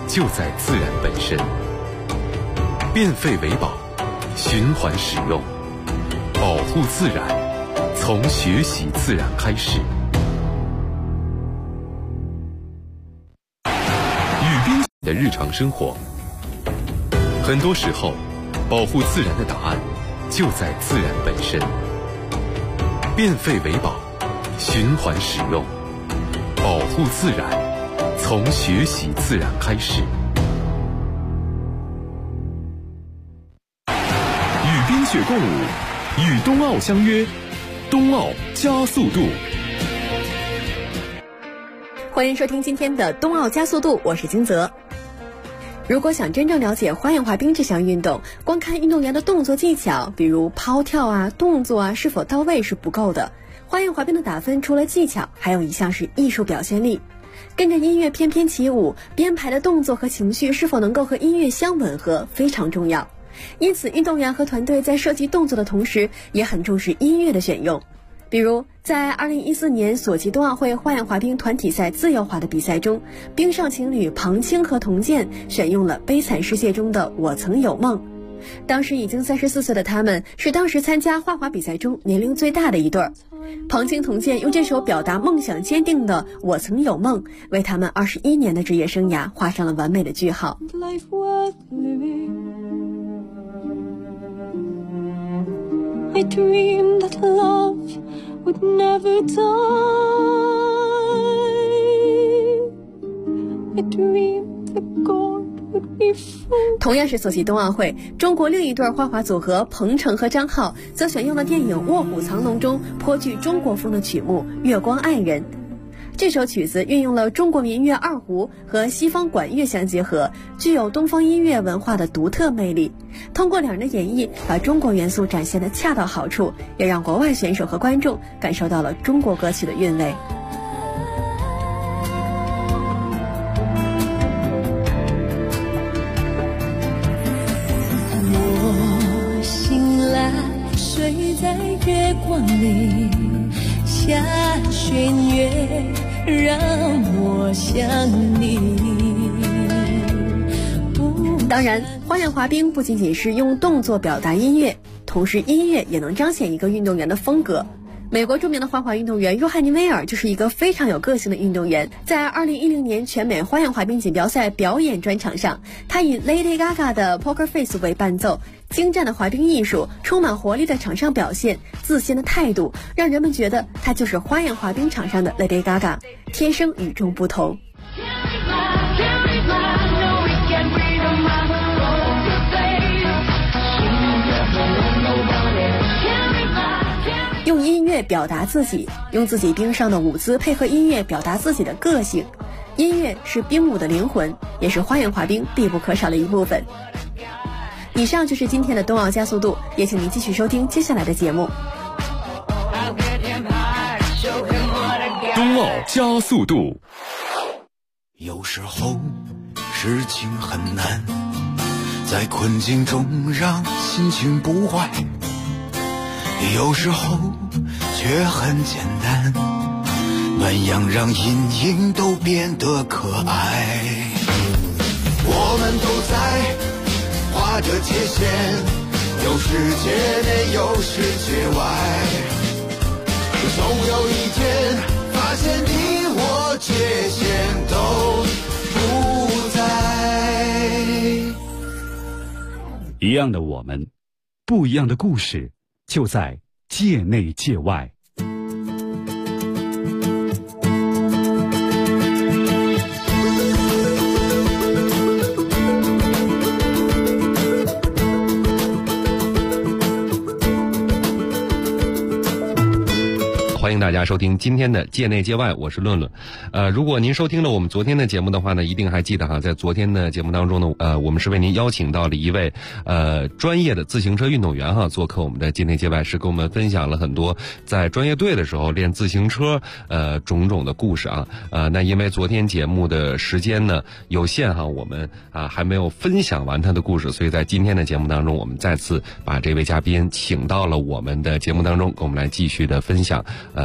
就在自然本身。变废为宝，循环使用，保护自然，从学习自然开始。与冰的日常生活，很多时候，保护自然的答案就在自然本身。变废为宝，循环使用，保护自然，从学习自然开始。与冰雪共舞，与冬奥相约，冬奥加速度。 欢迎收听今天的冬奥加速度，我是金泽。如果想真正了解花样滑冰这项运动，光看运动员的动作技巧，比如抛跳啊、动作啊是否到位是不够的。花样滑冰的打分除了技巧，还有一项是艺术表现力。跟着音乐翩翩起舞，编排的动作和情绪是否能够和音乐相吻合，非常重要。因此，运动员和团队在设计动作的同时，也很重视音乐的选用。比如，在2014年索契冬奥会花样滑冰团体赛自由滑的比赛中，冰上情侣庞青和童健选用了《悲惨世界》中的《我曾有梦》。当时已经34岁的他们，是当时参加花滑比赛中年龄最大的一对儿。庞青、童健用这首表达梦想坚定的《我曾有梦》，为他们21年的职业生涯画上了完美的句号。 I dreamed that love would never die. I dreamed that God would be free. 同样是索契冬奥会，中国另一对花滑组合彭程和张浩则选用了电影《卧虎藏龙》中颇具中国风的曲目《月光爱人》。这首曲子运用了中国民乐二胡和西方管乐相结合，具有东方音乐文化的独特魅力。通过两人的演绎，把中国元素展现得恰到好处，也让国外选手和观众感受到了中国歌曲的韵味。 我醒来，睡在月光里，下弦月让我想你。 当然，花样滑冰不仅仅是用动作表达音乐，同时音乐也能彰显一个运动员的风格。美国著名的花滑运动员约翰尼·威尔就是一个非常有个性的运动员。在2010年全美花样滑冰锦标赛表演专场上，他以 Lady Gaga 的 Poker Face 为伴奏，精湛的滑冰艺术，充满活力的场上表现，自信的态度，让人们觉得他就是花样滑冰场上的 Lady Gaga， 天生与众不同。用音乐表达自己，用自己冰上的舞姿配合音乐表达自己的个性。音乐是冰舞的灵魂，也是花样滑冰必不可少的一部分。以上就是今天的冬奥加速度，也请您继续收听接下来的节目。 冬奥加速度。 有时候事情很难，在困境中让心情不坏，有时候却很简单，暖阳让阴影都变得可爱。我们都在画着界限，有世界内有世界外，总有一天发现你我界限都不在。 一样的我们，不一样的故事，就在界内界外。 欢迎大家收听今天的界内界外，我是论论。如果您收听了我们昨天的节目的话呢，一定还记得哈，在昨天的节目当中呢，我们是为您邀请到了一位专业的自行车运动员哈，做客我们的界内界外，是跟我们分享了很多在专业队的时候练自行车种种的故事啊。那因为昨天节目的时间呢有限哈，我们还没有分享完他的故事，所以在今天的节目当中，我们再次把这位嘉宾请到了我们的节目当中，跟我们来继续的分享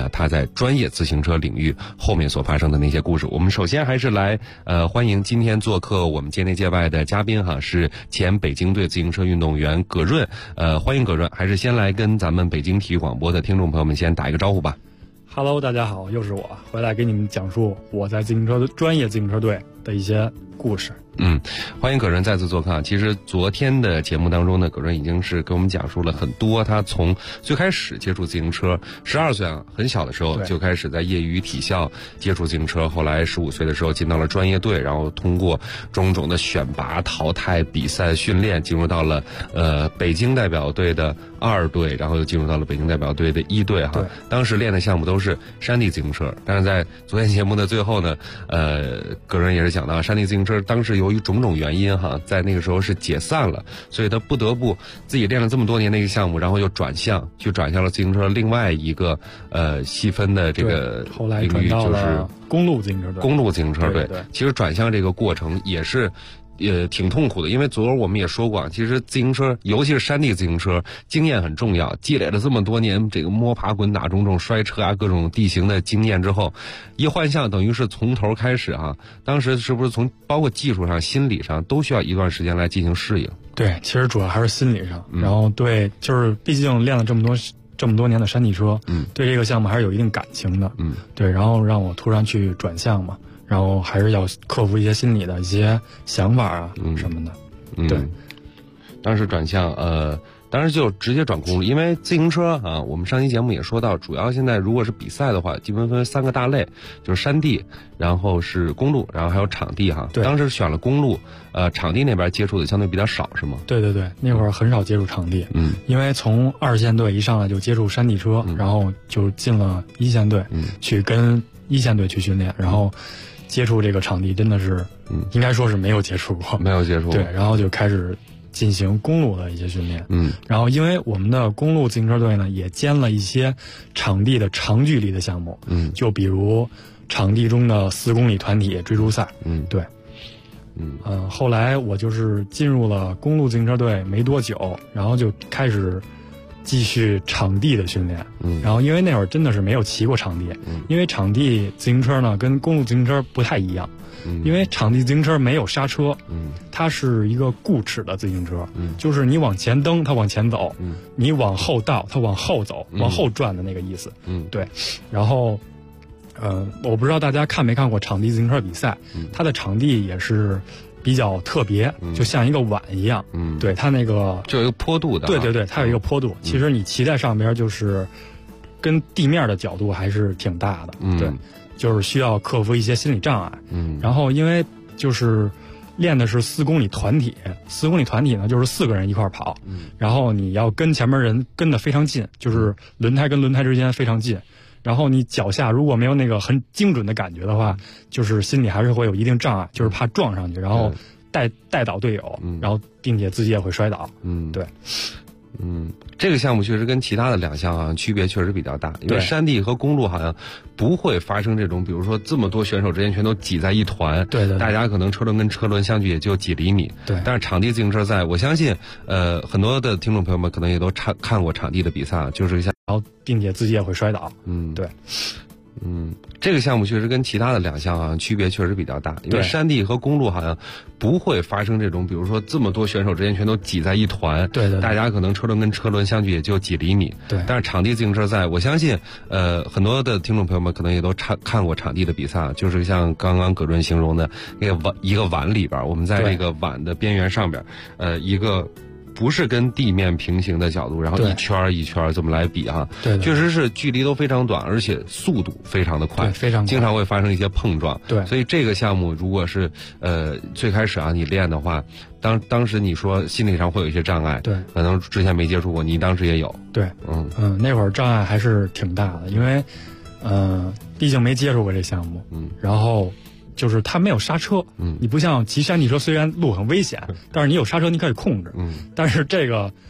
他在专业自行车领域后面所发生的那些故事。我们首先还是来欢迎今天做客我们界内界外的嘉宾哈，是前北京队自行车运动员葛润。欢迎葛润，还是先来跟咱们北京体育广播的听众朋友们先打一个招呼吧。 Hello， 大家好，又是我回来给你们讲述我在专业自行车队的一些故事。 欢迎葛润再次做客。其实昨天的节目当中呢，葛润已经是给我们讲述了很多他从最开始接触自行车，12岁啊，很小的时候就开始在业余体校接触自行车，后来15岁的时候进到了专业队，然后通过种种的选拔、淘汰、比赛、训练，进入到了北京代表队的2队，然后又进入到了北京代表队的1队哈。当时练的项目都是山地自行车，但是在昨天节目的最后呢，葛润也是讲到山地自行车当时由于种种原因哈，在那个时候是解散了，所以他不得不自己练了这么多年的一个项目，然后又转向了自行车另外一个细分的这个后来转到了公路自行车队。 公路自行车队， 对， 其实转向这个过程也是挺痛苦的，因为昨儿我们也说过，其实自行车，尤其是山地自行车，经验很重要。积累了这么多年这个摸爬滚打、种种摔车啊、各种地形的经验之后，一换向等于是从头开始哈。当时是不是从包括技术上、心理上都需要一段时间来进行适应？ 对，其实主要还是心理上。然后对，就是毕竟练了这么多年的山地车，对这个项目还是有一定感情的。对，然后让我突然去转向嘛。然后还是要克服一些心理的一些想法啊什么的。对， 当时转向当时就直接转公路，因为自行车啊，我们上期节目也说到，主要现在如果是比赛的话，基本分3个大类，就是山地，然后是公路，然后还有场地哈。 对， 当时选了公路，场地那边接触的相对比较少，是吗？ 对，那会儿很少接触场地，因为从2线队一上来就接触山地车，然后就进了1线队，去跟1线队去训练，然后接触这个场地真的是，应该说是没有接触过，对，然后就开始进行公路的一些训练，然后因为我们的公路自行车队呢，也兼了一些场地的长距离的项目，就比如场地中的4公里团体追逐赛，对，后来我就是进入了公路自行车队没多久，然后就开始继续场地的训练，然后因为那会儿真的是没有骑过场地，因为场地自行车呢跟公路自行车不太一样，因为场地自行车没有刹车，它是一个固齿的自行车，就是你往前蹬它往前走，你往后倒它往后走，往后转的那个意思，对，然后我不知道大家看没看过场地自行车比赛，它的场地也是比较特别，就像一个碗一样，对，它那个就有一个坡度的， 对，它有一个坡度，其实你骑在上边就是跟地面的角度还是挺大的，对，就是需要克服一些心理障碍，然后因为就是练的是4公里团体，4公里团体呢就是4个人一块跑，然后你要跟前面人跟得非常近，就是轮胎跟轮胎之间非常近。然后你脚下如果没有那个很精准的感觉的话，就是心里还是会有一定障碍，就是怕撞上去，然后带倒队友，然后并且自己也会摔倒。对。 这个项目确实跟其他的2项好像区别确实比较大，因为山地和公路好像不会发生这种，比如说这么多选手之间全都挤在一团， 对， 大家可能车轮跟车轮相距也就几厘米， 对。 但是场地自行车赛，我相信很多的听众朋友们可能也都看过场地的比赛，就是像然后并且自己也会摔倒，对。 这个项目确实跟其他的2项好像区别确实比较大，因为山地和公路好像不会发生这种，比如说这么多选手之间全都挤在一团， 对，大家可能车轮跟车轮相距也就几厘米， 对。 但是场地自行车赛，我相信很多的听众朋友们可能也都看过场地的比赛，就是像刚刚葛润形容的一个碗里边，我们在这个碗的边缘上边，一个不是跟地面平行的角度，然后一圈一圈这么来比哈， 对， 确实是距离都非常短，而且速度非常的快， 非常快， 经常会发生一些碰撞， 对， 所以这个项目如果是最开始啊你练的话，当时你说心理上会有一些障碍， 对， 可能之前没接触过，你当时也有， 对，那会儿障碍还是挺大的，因为毕竟没接触过这项目，然后就是它没有刹车，你不像骑山地车，虽然路很危险，但是你有刹车你可以控制，但是这个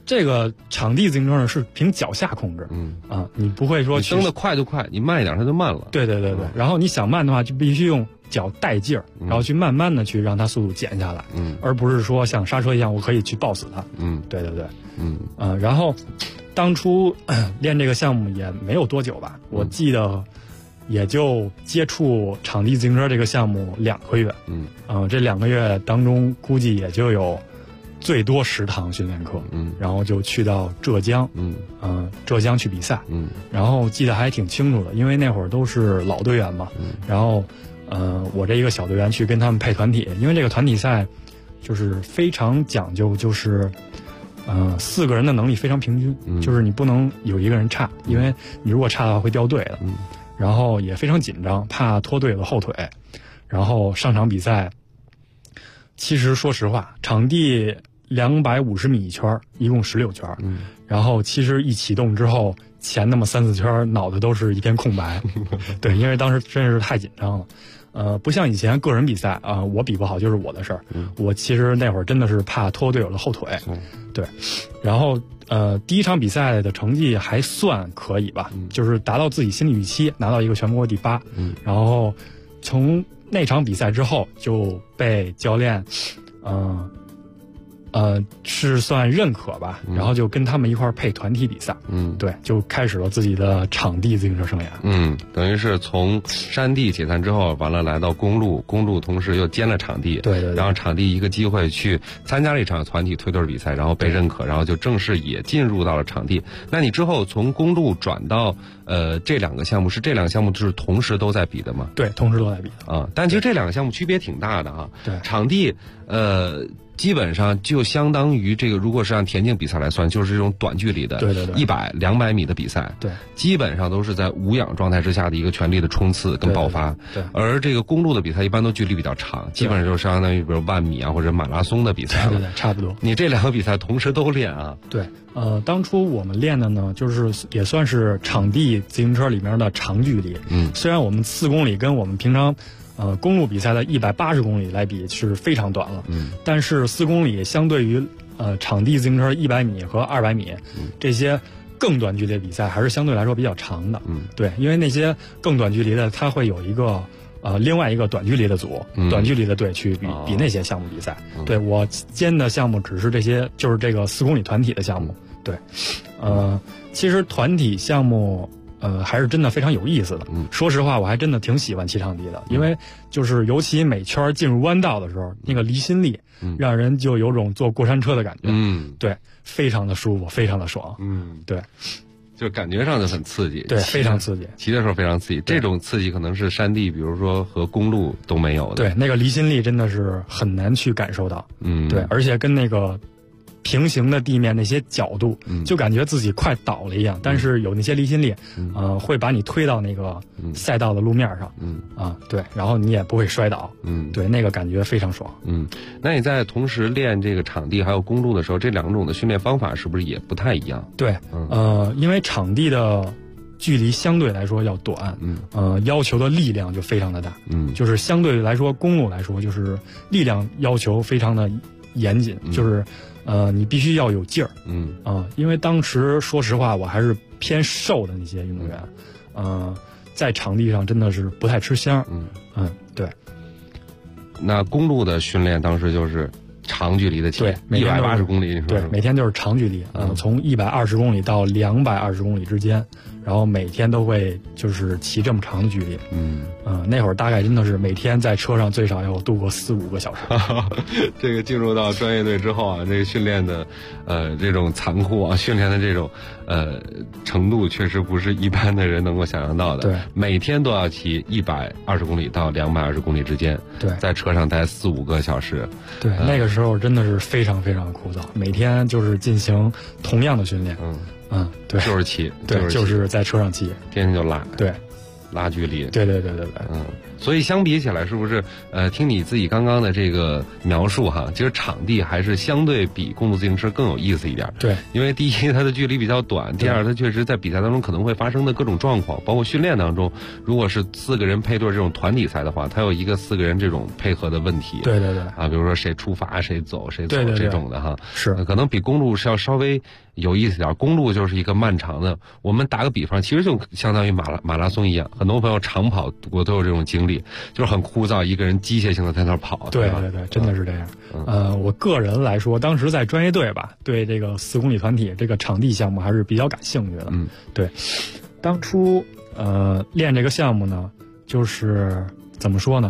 这个场地自行车呢是凭脚下控制，你不会说蹬得快就快，你慢一点它就慢了。 对。然后你想慢的话，就必须用脚带劲儿，然后去慢慢的去让它速度减下来，而不是说像刹车一样，我可以去抱死它。对。然后当初练这个项目也没有多久吧，我记得也就接触场地自行车这个项目2个月，这2个月当中估计也就有最多10堂训练课，然后就去到浙江，浙江去比赛，然后记得还挺清楚的，因为那会儿都是老队员嘛，然后我这一个小队员去跟他们配团体，因为这个团体赛就是非常讲究，就是4个人的能力非常平均，就是你不能有一个人差，因为你如果差的话会掉队的，然后也非常紧张，怕拖队友的后腿，然后上场比赛，其实说实话，场地250米一圈，一共16圈，然后其实一启动之后，前那么3-4圈，脑袋都是一片空白，对，因为当时真是太紧张了。不像以前个人比赛啊，我比不好就是我的事儿。我其实那会儿真的是怕拖队友的后腿，对。然后第一场比赛的成绩还算可以吧，就是达到自己心理预期，拿到一个全国第8。然后从那场比赛之后就被教练，是算认可吧，然后就跟他们一块儿配团体比赛，对，就开始了自己的场地自行车生涯。 等于是从山地解散之后，完了来到公路同时又兼了场地， 对， 然后场地一个机会去参加了一场团体推队比赛，然后被认可，然后就正式也进入到了场地。那你之后从公路转到这2个项目，是这2个项目就是同时都在比的吗？ 对，同时都在比啊，但其实这2个项目区别挺大的啊。 对， 场地基本上就相当于这个，如果是按田径比赛来算，就是这种短距离的， 对 ，100、200米的比赛， 对， 基本上都是在无氧状态之下的一个全力的冲刺跟爆发， 对。 而这个公路的比赛一般都距离比较长，基本上就相当于比如10000米啊或者马拉松的比赛了， 对，差不多。 你这2个比赛同时都练啊？ 对，当初我们练的呢，就是也算是场地自行车里面的长距离，虽然我们4公里跟我们平常公路比赛的180公里来比是非常短了，但是4公里相对于场地自行车100米和200米，这些更短距离的比赛还是相对来说比较长的，对，因为那些更短距离的它会有一个另外一个短距离的组，短距离的队去比那些项目比赛，对，我兼的项目只是这些，就是这个4公里团体的项目，对，其实团体项目还是真的非常有意思的。说实话，我还真的挺喜欢骑场地的，因为就是尤其每圈进入弯道的时候，那个离心力，让人就有种坐过山车的感觉。对，非常的舒服，非常的爽。对， 就感觉上就很刺激。 对，非常刺激。 骑的时候非常刺激，这种刺激可能是山地，比如说和公路都没有的。 对，那个离心力真的是很难去感受到。对，而且跟那个平行的地面那些角度，就感觉自己快倒了一样，但是有那些离心力，会把你推到那个赛道的路面上，对，然后你也不会摔倒，对，那个感觉非常爽。 那你在同时练这个场地还有公路的时候，这2种的训练方法是不是也不太一样？ 对，因为场地的距离相对来说要短，要求的力量就非常的大，就是相对来说公路来说，就是力量要求非常的严谨，就是你必须要有劲儿，因为当时说实话我还是偏瘦的那些运动员，在场地上真的是不太吃香，对。 那公路的训练当时就是长距离的骑， 对 ，180公里， 对，每天就是长距离，从120公里到220公里之间，然后每天都会就是骑这么长的距离，那会儿大概真的是每天在车上最少要度过4-5个小时。 这个进入到专业队之后啊，这个训练的这种残酷啊，训练的这种程度确实不是一般的人能够想象到的。 对， 每天都要骑120公里到220公里之间， 对， 在车上待4-5个小时。 对，那个时候真的是非常非常枯燥，每天就是进行同样的训练。对， 就是骑， 对，就是在车上骑， 天天就拉。 对， 拉距离。 对。 所以相比起来，是不是听你自己刚刚的这个描述哈，其实场地还是相对比公路自行车更有意思一点。 对， 因为第一它的距离比较短，第二它确实在比赛当中可能会发生的各种状况，包括训练当中，如果是4个人配对这种团体赛的话，它有一个4个人这种配合的问题。 对啊，比如说谁出发谁走这种的哈， 是可能比公路是要稍微有意思点。公路就是一个漫长的，我们打个比方，其实就相当于马拉松一样，很多朋友长跑我都有这种经历，就是很枯燥，一个人机械性的在那儿跑。 对，真的是这样。我个人来说，当时在专业队吧，对这个4公里团体这个场地项目还是比较感兴趣的。对，当初练这个项目呢，就是怎么说呢？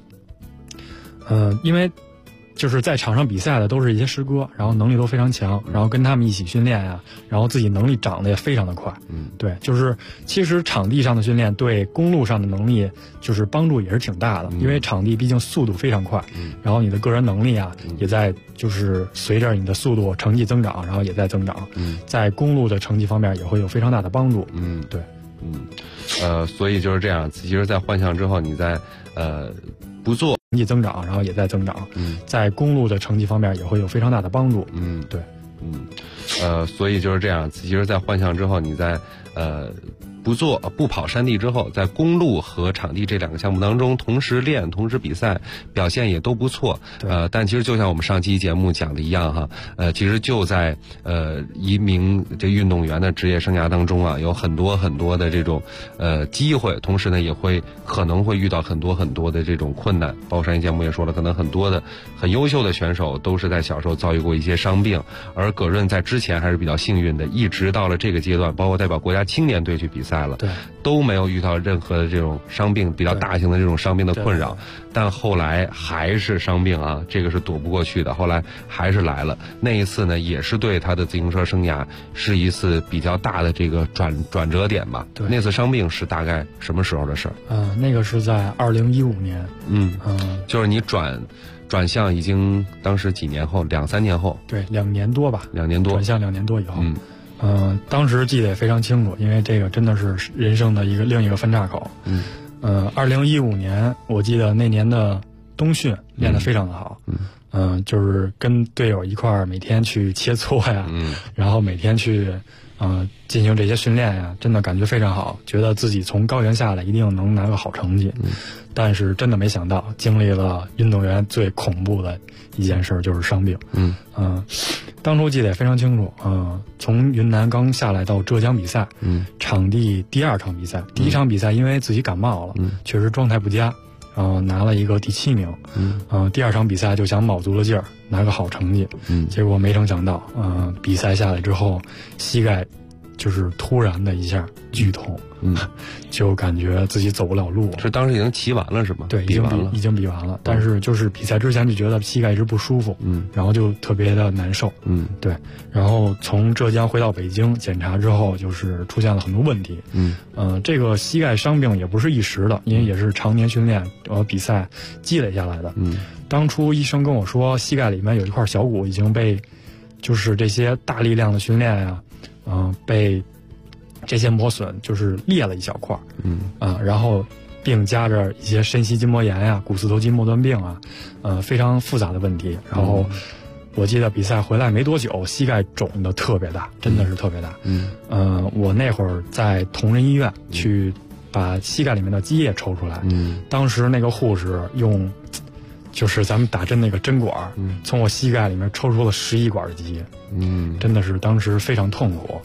因为就是在场上比赛的都是一些师哥，然后能力都非常强，然后跟他们一起训练呀，然后自己能力长得也非常的快。对，就是其实场地上的训练对公路上的能力就是帮助也是挺大的，因为场地毕竟速度非常快，然后你的个人能力啊也在就是随着你的速度成绩增长，然后也在增长。在公路的成绩方面也会有非常大的帮助。对。 所以就是这样，其实在换项之后，你在不做成绩增长，然后也在增长。在公路的成绩方面也会有非常大的帮助。对。 所以就是这样，其实在换项之后，你在不跑山地之后，在公路和场地这2个项目当中同时练同时比赛，表现也都不错。但其实就像我们上期节目讲的一样哈，其实就在一名这运动员的职业生涯当中啊，有很多很多的这种机会，同时呢也可能会遇到很多很多的这种困难。包括上期节目也说了，可能很多的很优秀的选手都是在小时候遭遇过一些伤病，而葛润在之前还是比较幸运的，一直到了这个阶段，包括代表国家青年队去比赛了， 对， 都没有遇到任何的这种伤病，比较大型的这种伤病的困扰。但后来还是伤病啊，这个是躲不过去的。后来还是来了，那一次呢，也是对他的自行车生涯是一次比较大的这个转折点吧。 对， 那次伤病是大概什么时候的事儿？ 那个是在2015年。 就是你转向已经当时几年后，2、3年后？ 对，2年多吧。 2年多。 转向2年多以后。当时记得也非常清楚，因为这个真的是人生的另一个分岔口。2015年，我记得那年的冬训练得非常的好。就是跟队友一块儿每天去切磋呀，然后每天去进行这些训练呀，真的感觉非常好，觉得自己从高原下来一定能拿个好成绩。但是真的没想到，经历了运动员最恐怖的一件事，就是伤病。当初记得也非常清楚。从云南刚下来到浙江比赛，场地第2场比赛，第1场比赛因为自己感冒了，确实状态不佳，然后拿了一个第7名。第2场比赛就想卯足了劲儿拿个好成绩，结果没成想到，比赛下来之后，膝盖就是突然的一下剧痛，就感觉自己走不了路。 是当时已经骑完了是吗？ 对，已经比完了。但是就是比赛之前就觉得膝盖一直不舒服，然后就特别的难受。对。然后从浙江回到北京检查之后，就是出现了很多问题。这个膝盖伤病也不是一时的，因为也是常年训练比赛积累下来的。当初医生跟我说，膝盖里面有一块小骨已经被，就是这些大力量的训练呀。被这些磨损，就是裂了一小块。然后并加着一些深膝筋膜炎呀、股四头肌末端病啊，非常复杂的问题。然后我记得比赛回来没多久，膝盖肿得特别大，真的是特别大。我那会儿在同仁医院去把膝盖里面的积液抽出来。当时那个护士用就是咱们打针那个针管，从我膝盖里面抽出了11管的积液。真的是当时非常痛苦。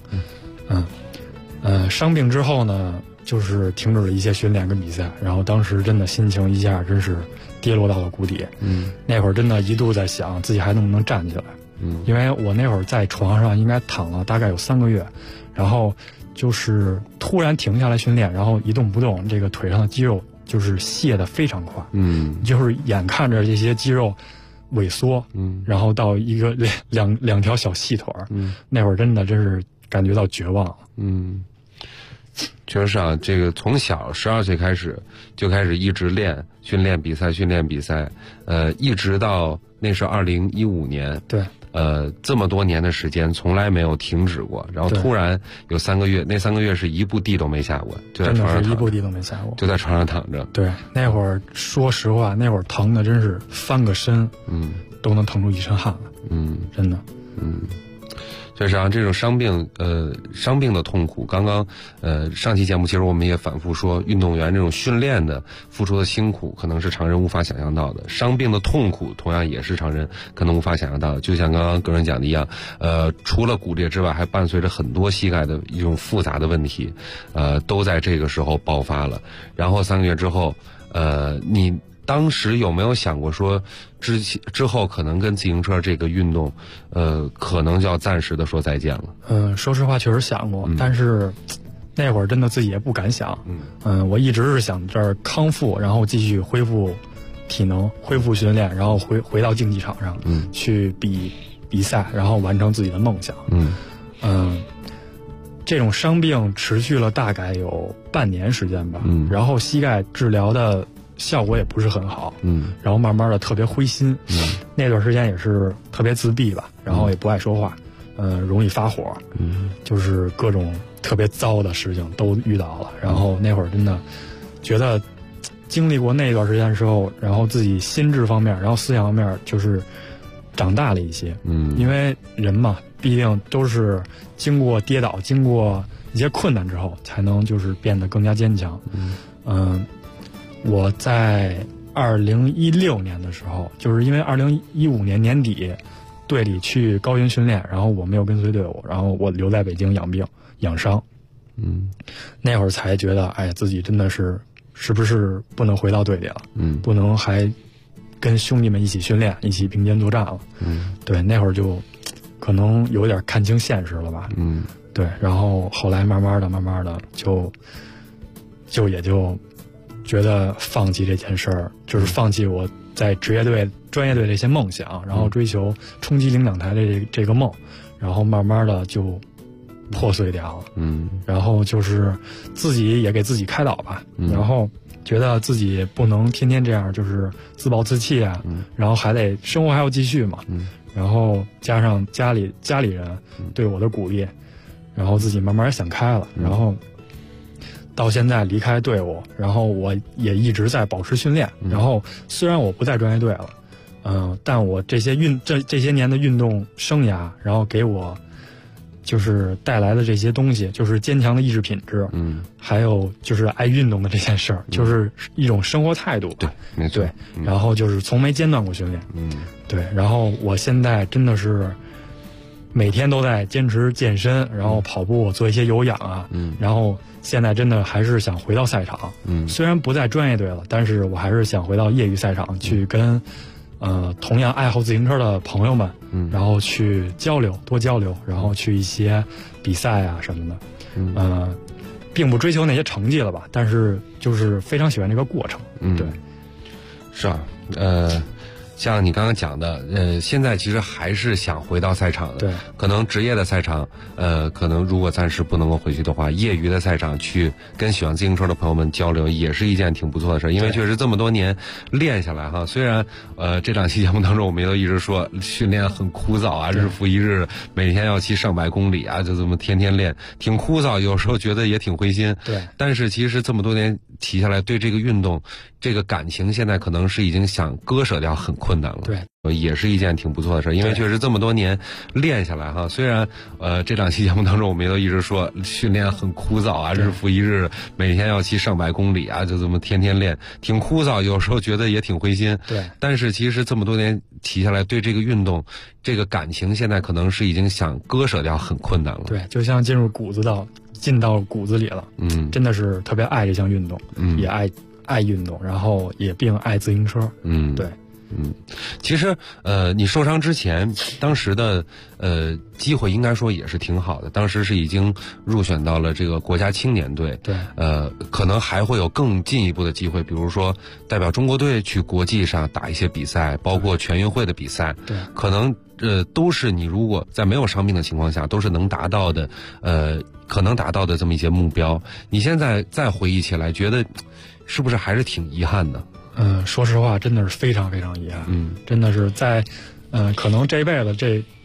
伤病之后呢，就是停止了一些训练跟比赛，然后当时真的心情一下真是跌落到了谷底。那会儿真的一度在想自己还能不能站起来。因为我那会儿在床上应该躺了大概有3个月，然后就是突然停下来训练，然后一动不动，这个腿上的肌肉就是卸得非常快。就是眼看着这些肌肉萎缩，然后到一个两条小细腿。那会儿真是感觉到绝望。 确实啊，这个从小12岁开始就开始一直训练比赛，一直到那是2015年。 对。 这么多年的时间从来没有停止过，然后突然有3个月，那3个月是一步地都没下过，就在床上躺着， 真的是一步地都没下过， 就在床上躺着。 对，那会儿说实话，那会儿疼的真是翻个身，都能疼出一身汗来，真的， 就是啊，这种伤病的痛苦，刚刚上期节目其实我们也反复说，运动员这种训练的付出的辛苦，可能是常人无法想象到的。伤病的痛苦，同样也是常人可能无法想象到的。就像刚刚个人讲的一样，除了骨裂之外，还伴随着很多膝盖的一种复杂的问题，都在这个时候爆发了。然后3个月之后，你当时有没有想过说，之后可能跟自行车这个运动，可能就要暂时的说再见了？ 说实话，确实想过，但是那会儿真的自己也不敢想。我一直是想这儿康复，然后继续恢复体能，恢复训练，然后回到竞技场上，去比赛，然后完成自己的梦想。这种伤病持续了大概有半年时间吧。然后膝盖治疗的效果也不是很好，然后慢慢的特别灰心，那段时间也是特别自闭吧，然后也不爱说话，容易发火，就是各种特别糟的事情都遇到了。然后那会儿真的觉得经历过那段时间之后，然后自己心智方面，然后思想方面就是长大了一些。因为人嘛，毕竟都是经过跌倒，经过一些困难之后，才能就是变得更加坚强。我在2016年的时候，就是因为2015年年底队里去高原训练，然后我没有跟随队伍，然后我留在北京养病养伤。那会儿才觉得，哎，自己真的是不是不能回到队里了？不能还跟兄弟们一起训练，一起并肩作战了。对，那会儿就可能有点看清现实了吧。对，然后后来慢慢的就也就觉得放弃这件事儿，就是放弃我在职业队、专业队这些梦想，然后追求冲击领奖台的这个梦，然后慢慢的就破碎掉了。然后就是自己也给自己开导吧，然后觉得自己不能天天这样，就是自暴自弃啊，然后还得生活还要继续嘛。然后加上家里人对我的鼓励，然后自己慢慢想开了，然后到现在离开队伍，然后我也一直在保持训练。然后虽然我不在专业队了，但我这些年的运动生涯，然后给我就是带来的这些东西，就是坚强的意志品质，还有就是爱运动的这件事儿，就是一种生活态度。 对，没错。 对，然后就是从没间断过训练。对，然后我现在真的是每天都在坚持健身，然后跑步，做一些有氧啊，然后现在真的还是想回到赛场。虽然不在专业队了，但是我还是想回到业余赛场去跟同样爱好自行车的朋友们，然后去交流，多交流，然后去一些比赛啊什么的。并不追求那些成绩了吧，但是就是非常喜欢这个过程。对， 是啊，像你刚刚讲的，现在其实还是想回到赛场的。 对， 可能职业的赛场，可能如果暂时不能够回去的话，业余的赛场去跟喜欢自行车的朋友们交流，也是一件挺不错的事。因为确实这么多年练下来哈，虽然这2期节目当中我们也都一直说训练很枯燥啊，日复一日，每天要骑上百公里啊，就这么天天练，挺枯燥，有时候觉得也挺灰心。 对， 但是其实这么多年骑下来，对这个运动这个感情，现在可能是已经想割舍掉很困难了。 对， 也是一件挺不错的事。因为确实这么多年练下来哈，虽然这2期节目当中我们也都一直说训练很枯燥啊，日复一日，每天要骑上百公里啊，就这么天天练，挺枯燥，有时候觉得也挺灰心。 对， 但是其实这么多年骑下来，对这个运动这个感情，现在可能是已经想割舍掉很困难了。 对，就像进到骨子里了。真的是特别爱这项运动，也爱运动，然后也并爱自行车。对。 其实你受伤之前，当时的机会应该说也是挺好的，当时是已经入选到了这个国家青年队。 对， 可能还会有更进一步的机会，比如说代表中国队去国际上打一些比赛，包括全运会的比赛。 对， 可能都是你如果在没有伤病的情况下，都是能达到的，可能达到的这么一些目标。你现在再回忆起来，觉得是不是还是挺遗憾的？ 说实话，真的是非常非常遗憾。真的是在，可能这一辈子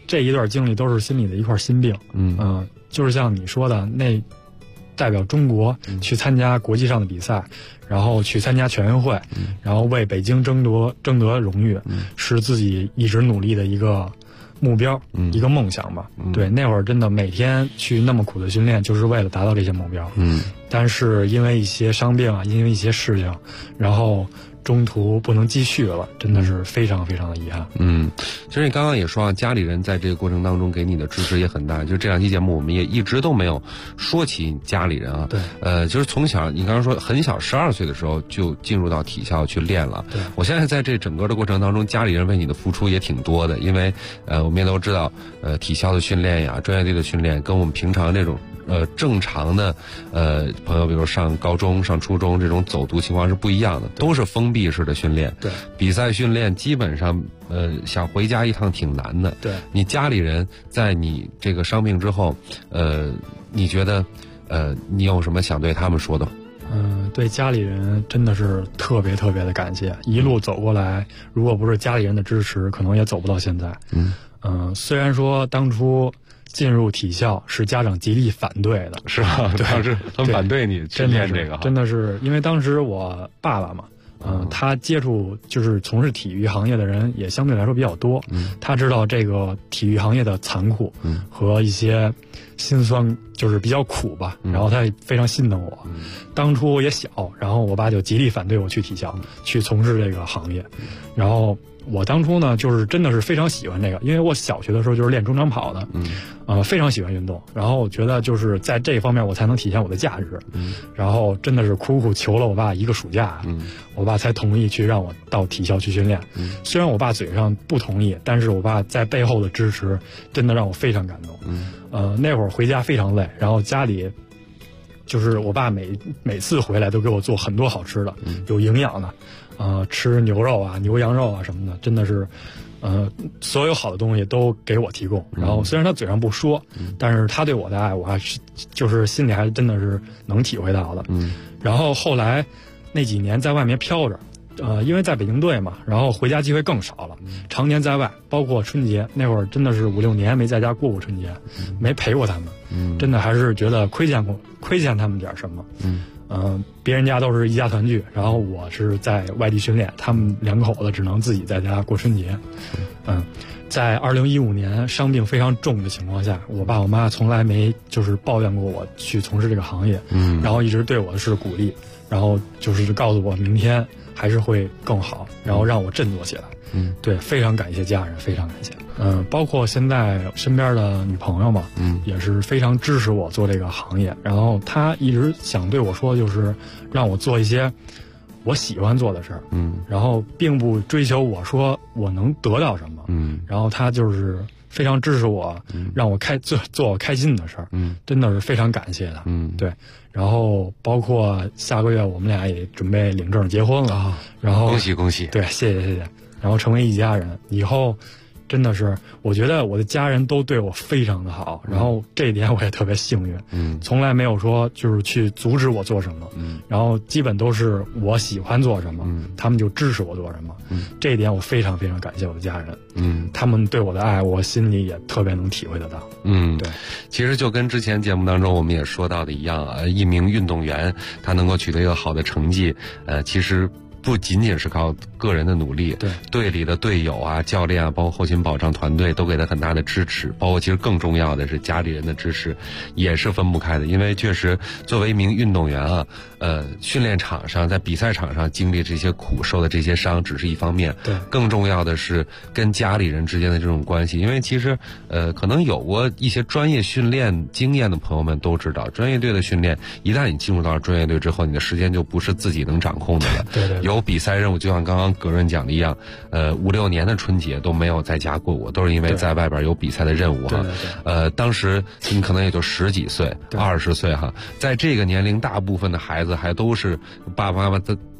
这一段经历都是心里的一块心病。就是像你说的，那代表中国去参加国际上的比赛，然后去参加全运会，然后为北京争得荣誉，是自己一直努力的一个目标，一个梦想吧。对，那会儿真的每天去那么苦的训练，就是为了达到这些目标。但是因为一些伤病啊，因为一些事情，然后中途不能继续了，真的是非常非常的遗憾。 其实你刚刚也说啊，家里人在这个过程当中给你的支持也很大。就这两期节目我们也一直都没有说起家里人啊。 对， 就是从小你刚刚说很小12岁的时候就进入到体校去练了。 对， 我现在在这整个的过程当中，家里人为你的付出也挺多的，因为我们也都知道，体校的训练呀，专业队的训练跟我们平常这种正常的朋友，比如上高中、上初中这种走读情况是不一样的，都是封闭式的训练。 对， 比赛训练基本上想回家一趟挺难的。 对， 你家里人在你这个伤病之后，你觉得你有什么想对他们说的？ 对家里人真的是特别特别的感谢，一路走过来，如果不是家里人的支持，可能也走不到现在。虽然说当初进入体校是家长极力反对的， 是吧？ 对， 当时很反对你去练这个， 真的是因为当时我爸爸嘛，他接触就是从事体育行业的人也相对来说比较多，他知道这个体育行业的残酷，和一些辛酸，就是比较苦吧，然后他也非常心疼我。当初我也小，然后我爸就极力反对我去体校，去从事这个行业，然后我当初呢，就是真的是非常喜欢这个，因为我小学的时候就是练中长跑的，非常喜欢运动，然后我觉得就是在这方面我才能体现我的价值，然后真的是苦苦求了我爸一个暑假，我爸才同意去让我到体校去训练。虽然我爸嘴上不同意，但是我爸在背后的支持真的让我非常感动。那会儿回家非常累，然后家里就是我爸每次回来都给我做很多好吃的，有营养的。吃牛肉啊、牛羊肉啊什么的，真的是，所有好的东西都给我提供。然后虽然他嘴上不说，但是他对我的爱，我还是就是心里还真的是能体会到的。然后后来那几年在外面飘着，因为在北京队嘛，然后回家机会更少了，常年在外，包括春节那会儿真的是5、6年没在家过过春节，没陪过他们，真的还是觉得亏欠他们点什么。别人家都是一家团聚，然后我是在外地训练，他们2口子只能自己在家过春节。在2015年伤病非常重的情况下，我爸我妈从来没就是抱怨过我去从事这个行业，然后一直对我是鼓励，然后就是告诉我明天还是会更好，然后让我振作起来。对，非常感谢家人，非常感谢。包括现在身边的女朋友嘛，也是非常支持我做这个行业。然后她一直想对我说，就是让我做一些我喜欢做的事儿。然后并不追求我说我能得到什么。然后她就是非常支持我，让我做我开心的事儿。真的是非常感谢她。对。然后包括下个月我们俩也准备领证结婚了。然后恭喜恭喜。 对，谢谢。然后成为一家人以后，真的是我觉得我的家人都对我非常的好，然后这一点我也特别幸运，从来没有说就是去阻止我做什么，然后基本都是我喜欢做什么，他们就支持我做什么，这一点我非常非常感谢我的家人，他们对我的爱我心里也特别能体会得到。对， 其实就跟之前节目当中我们也说到的一样啊，一名运动员他能够取得一个好的成绩，其实不仅仅是靠个人的努力，队里的队友啊、教练啊，包括后勤保障团队都给他很大的支持，包括其实更重要的是家里人的支持，也是分不开的。因为确实作为一名运动员啊，训练场上在比赛场上经历这些苦、受的这些伤只是一方面，更重要的是跟家里人之间的这种关系。因为其实可能有过一些专业训练经验的朋友们都知道，专业队的训练一旦你进入到专业队之后，你的时间就不是自己能掌控的了。 对， 有比赛任务，就像刚刚葛润讲的一样，5、6年的春节都没有在家过过，都是因为在外边有比赛的任务哈。当时你可能也就10几岁、20岁哈，在这个年龄，大部分的孩子还都是爸爸妈妈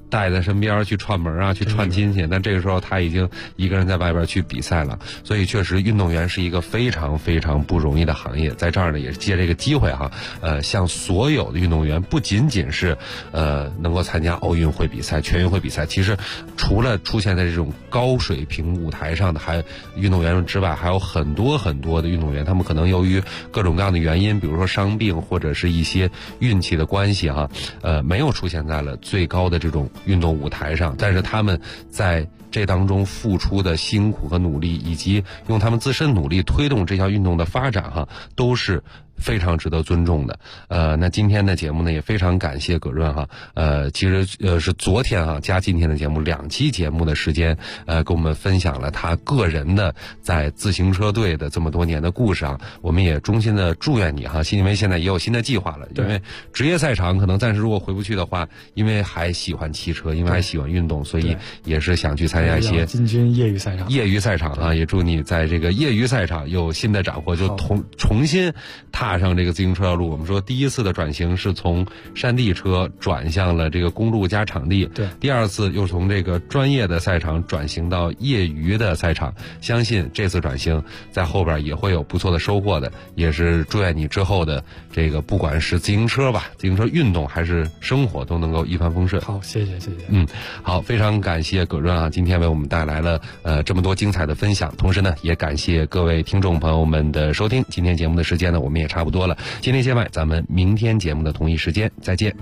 带在身边去串门啊，去串亲戚。但这个时候他已经一个人在外边去比赛了，所以确实运动员是一个非常非常不容易的行业。在这儿呢，也是借这个机会哈，向所有的运动员，不仅仅是能够参加奥运会比赛、全运会比赛，其实除了出现在这种高水平舞台上的运动员之外，还有很多很多的运动员，他们可能由于各种各样的原因，比如说伤病或者是一些运气的关系哈，没有出现在了最高的这种运动舞台上，但是他们在这当中付出的辛苦和努力，以及用他们自身努力推动这项运动的发展哈，都是非常值得尊重的。那今天的节目呢，也非常感谢葛润哈，其实是昨天啊加今天的节目2期节目的时间，跟我们分享了他个人的在自行车队的这么多年的故事啊。我们也衷心的祝愿你哈，因为现在也有新的计划了，因为职业赛场可能暂时如果回不去的话，因为还喜欢骑车，因为还喜欢运动，所以也是想去参加一些进军业余赛场啊。也祝你在这个业余赛场有新的斩获，就重新踏上这个自行车路。我们说第一次的转型是从山地车转向了这个公路加场地， 对， 第二次又从这个专业的赛场转型到业余的赛场，相信这次转型在后边也会有不错的收获的，也是祝愿你之后的这个不管是自行车吧，自行车运动还是生活都能够一帆风顺。 好，谢谢。 好，非常感谢葛润啊，今天为我们带来了这么多精彩的分享，同时呢也感谢各位听众朋友们的收听。今天节目的时间呢我们也差不多了，今天节外咱们明天节目的同一时间再见。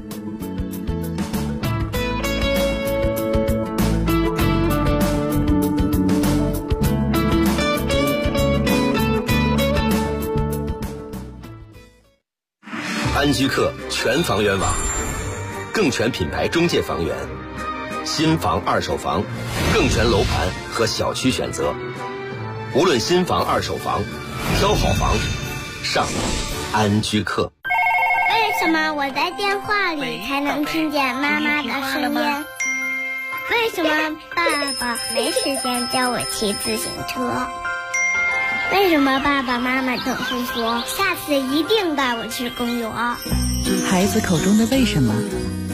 安居客全房源网，更全品牌中介房源，新房二手房，更全楼盘和小区选择。无论新房二手房，挑好房上安居客。 为什么我在电话里才能听见妈妈的声音？为什么爸爸没时间教我骑自行车？为什么爸爸妈妈总是说下次一定带我去公园？ 孩子口中的为什么